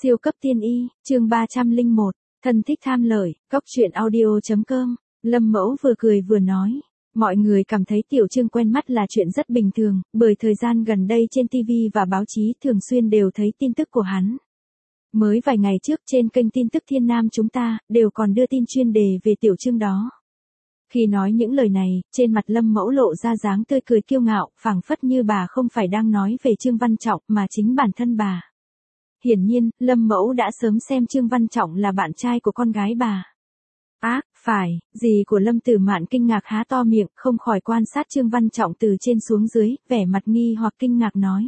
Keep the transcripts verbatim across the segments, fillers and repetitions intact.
Siêu cấp tiên y, chương ba trăm lẻ một, thân thích tham lợi, góc truyện audio chấm com. Lâm Mẫu vừa cười vừa nói. Mọi người cảm thấy Tiểu Trương quen mắt là chuyện rất bình thường, bởi thời gian gần đây trên ti vi và báo chí thường xuyên đều thấy tin tức của hắn. Mới vài ngày trước trên kênh tin tức Thiên Nam chúng ta, đều còn đưa tin chuyên đề về Tiểu Trương đó. Khi nói những lời này, trên mặt Lâm Mẫu lộ ra dáng tươi cười kiêu ngạo, phảng phất như bà không phải đang nói về Trương Văn Trọng mà chính bản thân bà. Hiển nhiên, Lâm Mẫu đã sớm xem Trương Văn Trọng là bạn trai của con gái bà. Ác, à, phải, dì của Lâm Tử Mạn kinh ngạc há to miệng, không khỏi quan sát Trương Văn Trọng từ trên xuống dưới, vẻ mặt nghi hoặc kinh ngạc nói.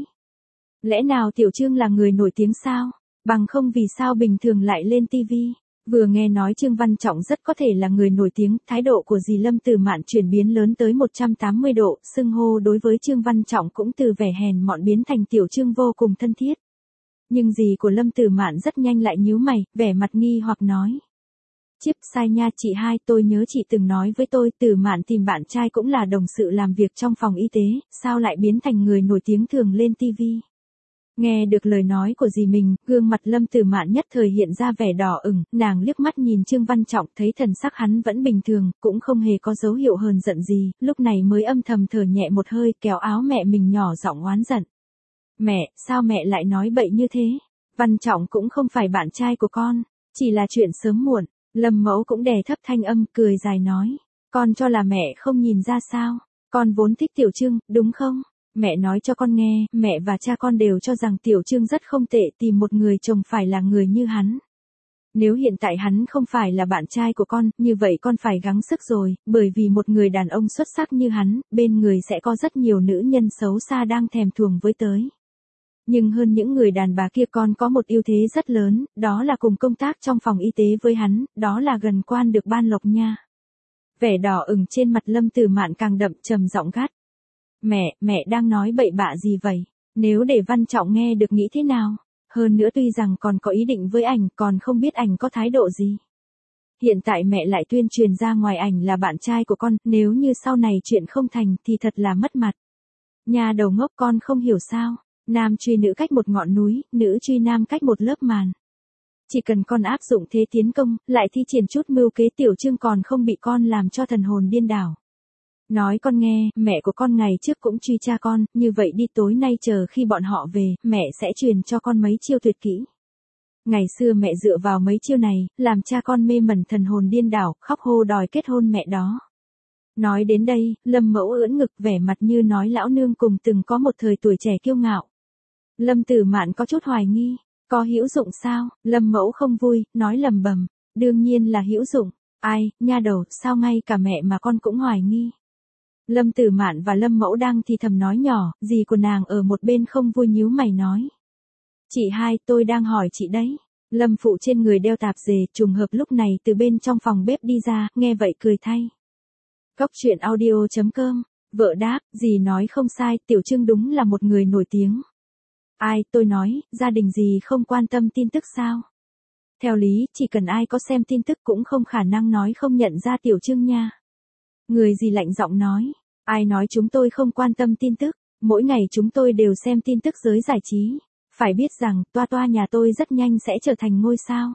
Lẽ nào Tiểu Trương là người nổi tiếng sao? Bằng không vì sao bình thường lại lên ti vi? Vừa nghe nói Trương Văn Trọng rất có thể là người nổi tiếng, thái độ của dì Lâm Tử Mạn chuyển biến lớn tới một trăm tám mươi độ, xưng hô đối với Trương Văn Trọng cũng từ vẻ hèn mọn biến thành Tiểu Trương vô cùng thân thiết. Nhưng dì của Lâm Tử Mạn rất nhanh lại nhíu mày, vẻ mặt nghi hoặc nói. Chíp sai nha chị hai, tôi nhớ chị từng nói với tôi Tử Mạn tìm bạn trai cũng là đồng sự làm việc trong phòng y tế, sao lại biến thành người nổi tiếng thường lên ti vi. Nghe được lời nói của dì mình, gương mặt Lâm Tử Mạn nhất thời hiện ra vẻ đỏ ửng, nàng liếc mắt nhìn Trương Văn Trọng thấy thần sắc hắn vẫn bình thường, cũng không hề có dấu hiệu hờn giận gì, lúc này mới âm thầm thở nhẹ một hơi kéo áo mẹ mình nhỏ giọng oán giận. Mẹ, sao mẹ lại nói bậy như thế? Văn Trọng cũng không phải bạn trai của con, chỉ là chuyện sớm muộn. Lâm Mẫu cũng đè thấp thanh âm, cười dài nói. Con cho là mẹ không nhìn ra sao? Con vốn thích Tiểu Trương, đúng không? Mẹ nói cho con nghe, mẹ và cha con đều cho rằng Tiểu Trương rất không tệ, tìm một người chồng phải là người như hắn. Nếu hiện tại hắn không phải là bạn trai của con, như vậy con phải gắng sức rồi, bởi vì một người đàn ông xuất sắc như hắn, bên người sẽ có rất nhiều nữ nhân xấu xa đang thèm thuồng với tới. Nhưng hơn những người đàn bà kia con có một ưu thế rất lớn, đó là cùng công tác trong phòng y tế với hắn, đó là gần quan được ban lộc nha. Vẻ đỏ ửng trên mặt Lâm Tử Mạn càng đậm, trầm giọng gắt. Mẹ, mẹ đang nói bậy bạ gì vậy? Nếu để Văn Trọng nghe được nghĩ thế nào? Hơn nữa tuy rằng còn có ý định với ảnh, còn không biết ảnh có thái độ gì. Hiện tại mẹ lại tuyên truyền ra ngoài ảnh là bạn trai của con, nếu như sau này chuyện không thành thì thật là mất mặt. Nhà đầu ngốc, con không hiểu sao? Nam truy nữ cách một ngọn núi, nữ truy nam cách một lớp màn. Chỉ cần con áp dụng thế tiến công, lại thi triển chút mưu kế, Tiểu Trương còn không bị con làm cho thần hồn điên đảo. Nói con nghe, mẹ của con ngày trước cũng truy cha con, như vậy đi tối nay chờ khi bọn họ về, mẹ sẽ truyền cho con mấy chiêu tuyệt kỹ. Ngày xưa mẹ dựa vào mấy chiêu này, làm cha con mê mẩn thần hồn điên đảo, khóc hô đòi kết hôn mẹ đó. Nói đến đây, Lâm Mẫu ưỡn ngực vẻ mặt như nói lão nương cùng từng có một thời tuổi trẻ kiêu ngạo. Lâm Tử Mạn có chút hoài nghi, có hữu dụng sao? Lâm Mẫu không vui, nói lầm bầm, đương nhiên là hữu dụng. Ai, nha đầu, sao ngay cả mẹ mà con cũng hoài nghi? Lâm Tử Mạn và Lâm Mẫu đang thì thầm nói nhỏ, dì của nàng ở một bên không vui nhíu mày nói. Chị hai, tôi đang hỏi chị đấy. Lâm phụ trên người đeo tạp dề, trùng hợp lúc này từ bên trong phòng bếp đi ra, nghe vậy cười thay. Góc truyện audio chấm com, vợ đáp, dì nói không sai, Tiểu Trương đúng là một người nổi tiếng. Ai, tôi nói, gia đình dì không quan tâm tin tức sao? Theo lý, chỉ cần ai có xem tin tức cũng không khả năng nói không nhận ra Tiểu Trương nha. Người dì lạnh giọng nói, ai nói chúng tôi không quan tâm tin tức, mỗi ngày chúng tôi đều xem tin tức giới giải trí. Phải biết rằng, Toa Toa nhà tôi rất nhanh sẽ trở thành ngôi sao.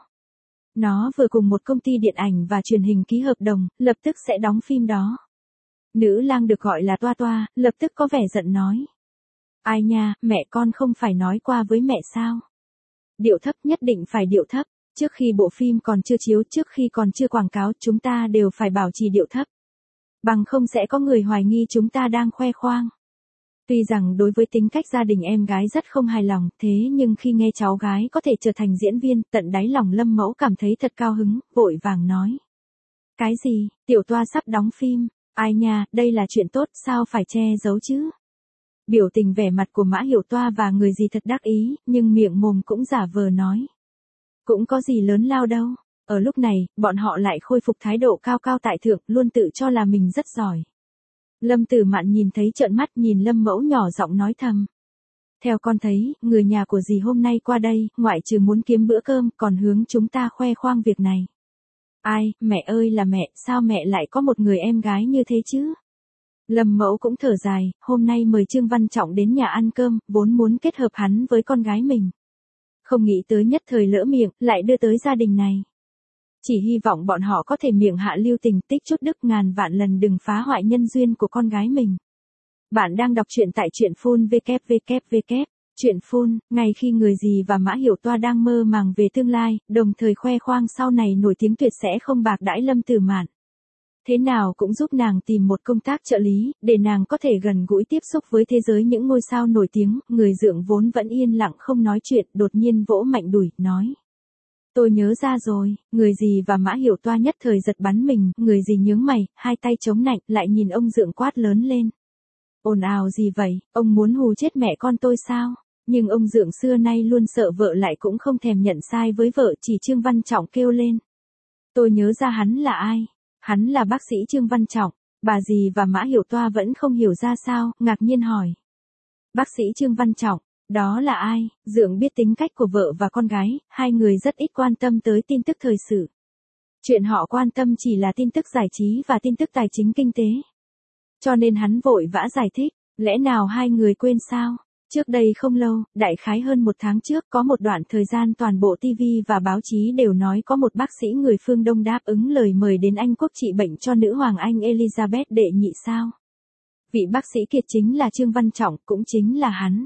Nó vừa cùng một công ty điện ảnh và truyền hình ký hợp đồng, lập tức sẽ đóng phim đó. Nữ lang được gọi là Toa Toa, lập tức có vẻ giận nói. Ai nha, mẹ con không phải nói qua với mẹ sao? Điệu thấp, nhất định phải điệu thấp, trước khi bộ phim còn chưa chiếu, trước khi còn chưa quảng cáo, chúng ta đều phải bảo trì điệu thấp. Bằng không sẽ có người hoài nghi chúng ta đang khoe khoang. Tuy rằng đối với tính cách gia đình em gái rất không hài lòng, thế nhưng khi nghe cháu gái có thể trở thành diễn viên, tận đáy lòng Lâm Mẫu cảm thấy thật cao hứng, vội vàng nói. Cái gì, Tiểu Toa sắp đóng phim, ai nha, đây là chuyện tốt, sao phải che giấu chứ? Biểu tình vẻ mặt của Mã Hiểu Toa và người gì thật đắc ý, nhưng miệng mồm cũng giả vờ nói. Cũng có gì lớn lao đâu. Ở lúc này, bọn họ lại khôi phục thái độ cao cao tại thượng, luôn tự cho là mình rất giỏi. Lâm Tử Mạn nhìn thấy trợn mắt, nhìn Lâm Mẫu nhỏ giọng nói thầm. Theo con thấy, người nhà của dì hôm nay qua đây, ngoại trừ muốn kiếm bữa cơm, còn hướng chúng ta khoe khoang việc này. Ai, mẹ ơi là mẹ, sao mẹ lại có một người em gái như thế chứ? Lâm Mẫu cũng thở dài, hôm nay mời Trương Văn Trọng đến nhà ăn cơm, vốn muốn kết hợp hắn với con gái mình. Không nghĩ tới nhất thời lỡ miệng, lại đưa tới gia đình này. Chỉ hy vọng bọn họ có thể miệng hạ lưu tình, tích chút đức, ngàn vạn lần đừng phá hoại nhân duyên của con gái mình. Bạn đang đọc truyện tại truyện phun vê kép vê kép vê kép. Truyện phun, ngày khi Người Gì và Mã Hiểu Toa đang mơ màng về tương lai, đồng thời khoe khoang sau này nổi tiếng tuyệt sẽ không bạc đãi Lâm Tử Mạn. Thế nào cũng giúp nàng tìm một công tác trợ lý, để nàng có thể gần gũi tiếp xúc với thế giới những ngôi sao nổi tiếng. Người dượng vốn vẫn yên lặng không nói chuyện, đột nhiên vỗ mạnh đùi, nói. Tôi nhớ ra rồi. Người Gì và Mã Hiểu Toa nhất thời giật bắn mình, Người Gì nhướng mày, hai tay chống nạnh, lại nhìn ông dượng quát lớn lên. Ồn ào gì vậy, ông muốn hù chết mẹ con tôi sao? Nhưng ông dượng xưa nay luôn sợ vợ lại cũng không thèm nhận sai với vợ, chỉ Trương Văn Trọng kêu lên. Tôi nhớ ra hắn là ai? Hắn là bác sĩ Trương Văn Trọng. Bà Dì và Mã Hiểu Toa vẫn không hiểu ra sao, ngạc nhiên hỏi. Bác sĩ Trương Văn Trọng, đó là ai? Dượng biết tính cách của vợ và con gái, hai người rất ít quan tâm tới tin tức thời sự. Chuyện họ quan tâm chỉ là tin tức giải trí và tin tức tài chính kinh tế. Cho nên hắn vội vã giải thích, lẽ nào hai người quên sao? Trước đây không lâu, đại khái hơn một tháng trước, có một đoạn thời gian toàn bộ ti vi và báo chí đều nói có một bác sĩ người phương Đông đáp ứng lời mời đến Anh Quốc trị bệnh cho nữ hoàng Anh Elizabeth đệ nhị sao. Vị bác sĩ kiệt chính là Trương Văn Trọng, cũng chính là hắn.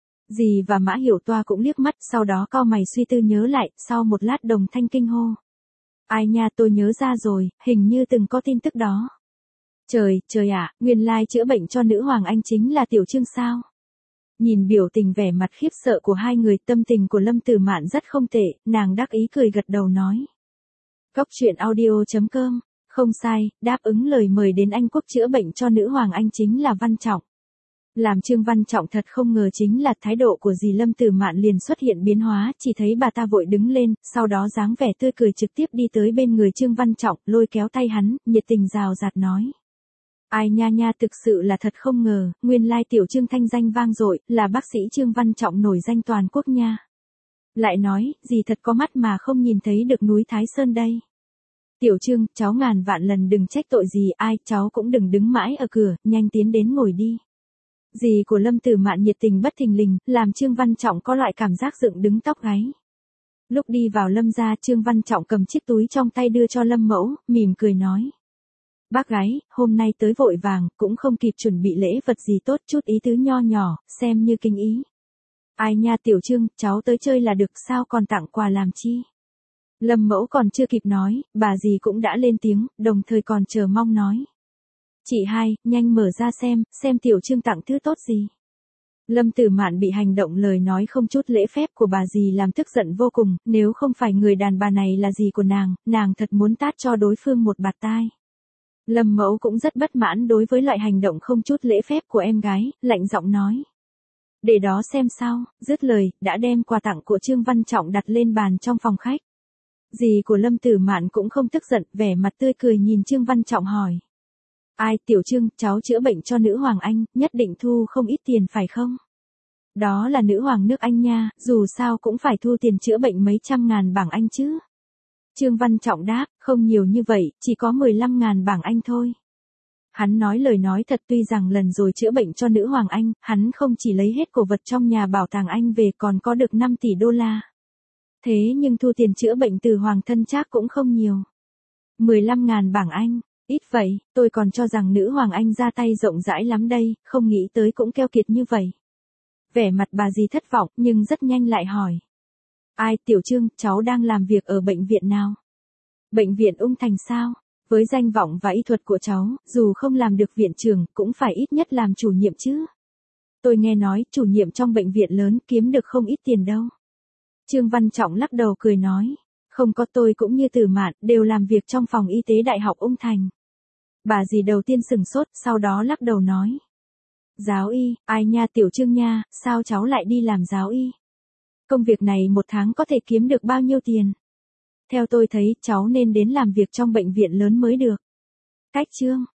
Dì và Mã Hiểu Toa cũng liếc mắt, sau đó cau mày suy tư nhớ lại, sau một lát đồng thanh kinh hô. Ai nha, tôi nhớ ra rồi, hình như từng có tin tức đó. Trời, trời ạ, nguyên lai chữa bệnh cho nữ hoàng Anh chính là Tiểu Trương sao? Nhìn biểu tình vẻ mặt khiếp sợ của hai người, tâm tình của Lâm Tử Mạn rất không tệ, nàng đắc ý cười gật đầu nói. Cốc truyện audio chấm com, không sai, đáp ứng lời mời đến Anh Quốc chữa bệnh cho nữ hoàng Anh chính là Văn Trọng. Làm Trương Văn Trọng thật không ngờ chính là thái độ của dì Lâm Tử Mạn liền xuất hiện biến hóa, chỉ thấy bà ta vội đứng lên, sau đó dáng vẻ tươi cười trực tiếp đi tới bên người Trương Văn Trọng, lôi kéo tay hắn, nhiệt tình rào rạt nói. Ai nha nha, thực sự là thật không ngờ, nguyên lai Tiểu Trương thanh danh vang dội, là bác sĩ Trương Văn Trọng nổi danh toàn quốc nha. Lại nói, dì thật có mắt mà không nhìn thấy được núi Thái Sơn đây. Tiểu Trương, cháu ngàn vạn lần đừng trách tội gì, ai, cháu cũng đừng đứng mãi ở cửa, nhanh tiến đến ngồi đi. Dì của Lâm Tử Mạn nhiệt tình bất thình lình, làm Trương Văn Trọng có loại cảm giác dựng đứng tóc gáy. Lúc đi vào Lâm gia, Trương Văn Trọng cầm chiếc túi trong tay đưa cho Lâm mẫu, mỉm cười nói. Bác gái, hôm nay tới vội vàng, cũng không kịp chuẩn bị lễ vật gì tốt, chút ý tứ nho nhỏ, xem như kinh ý. Ai nha Tiểu Trương, cháu tới chơi là được, sao còn tặng quà làm chi? Lâm mẫu còn chưa kịp nói, bà dì cũng đã lên tiếng, đồng thời còn chờ mong nói. Chị hai, nhanh mở ra xem, xem Tiểu Trương tặng thứ tốt gì. Lâm Tử Mạn bị hành động lời nói không chút lễ phép của bà dì làm tức giận vô cùng, nếu không phải người đàn bà này là dì của nàng, nàng thật muốn tát cho đối phương một bạt tai. Lâm mẫu cũng rất bất mãn đối với loại hành động không chút lễ phép của em gái, lạnh giọng nói. Để đó xem sao, dứt lời, đã đem quà tặng của Trương Văn Trọng đặt lên bàn trong phòng khách. Dì của Lâm Tử Mạn cũng không tức giận, vẻ mặt tươi cười nhìn Trương Văn Trọng hỏi. Ai, Tiểu Trương, cháu chữa bệnh cho nữ hoàng Anh, nhất định thu không ít tiền phải không? Đó là nữ hoàng nước Anh nha, dù sao cũng phải thu tiền chữa bệnh mấy trăm ngàn bảng Anh chứ. Trương Văn Trọng đáp, không nhiều như vậy, chỉ có mười lăm ngàn bảng Anh thôi. Hắn nói lời nói thật, tuy rằng lần rồi chữa bệnh cho nữ hoàng Anh, hắn không chỉ lấy hết cổ vật trong nhà bảo tàng Anh về còn có được năm tỷ đô la. Thế nhưng thu tiền chữa bệnh từ hoàng thân Trác cũng không nhiều. mười lăm ngàn bảng Anh, ít vậy, tôi còn cho rằng nữ hoàng Anh ra tay rộng rãi lắm đây, không nghĩ tới cũng keo kiệt như vậy. Vẻ mặt bà dì thất vọng, nhưng rất nhanh lại hỏi. Ai, Tiểu Trương, cháu đang làm việc ở bệnh viện nào? Bệnh viện Ung Thành sao? Với danh vọng và y thuật của cháu, dù không làm được viện trưởng, cũng phải ít nhất làm chủ nhiệm chứ. Tôi nghe nói, chủ nhiệm trong bệnh viện lớn kiếm được không ít tiền đâu. Trương Văn Trọng lắc đầu cười nói. Không có, tôi cũng như Tử Mạn, đều làm việc trong phòng y tế Đại học Ung Thành. Bà dì đầu tiên sừng sốt, sau đó lắc đầu nói. Giáo y, ai nha Tiểu Trương nha, sao cháu lại đi làm giáo y? Công việc này một tháng có thể kiếm được bao nhiêu tiền? Theo tôi thấy, cháu nên đến làm việc trong bệnh viện lớn mới được. Cách Trương,